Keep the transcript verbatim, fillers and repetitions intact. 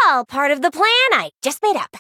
all part of the plan I just made up.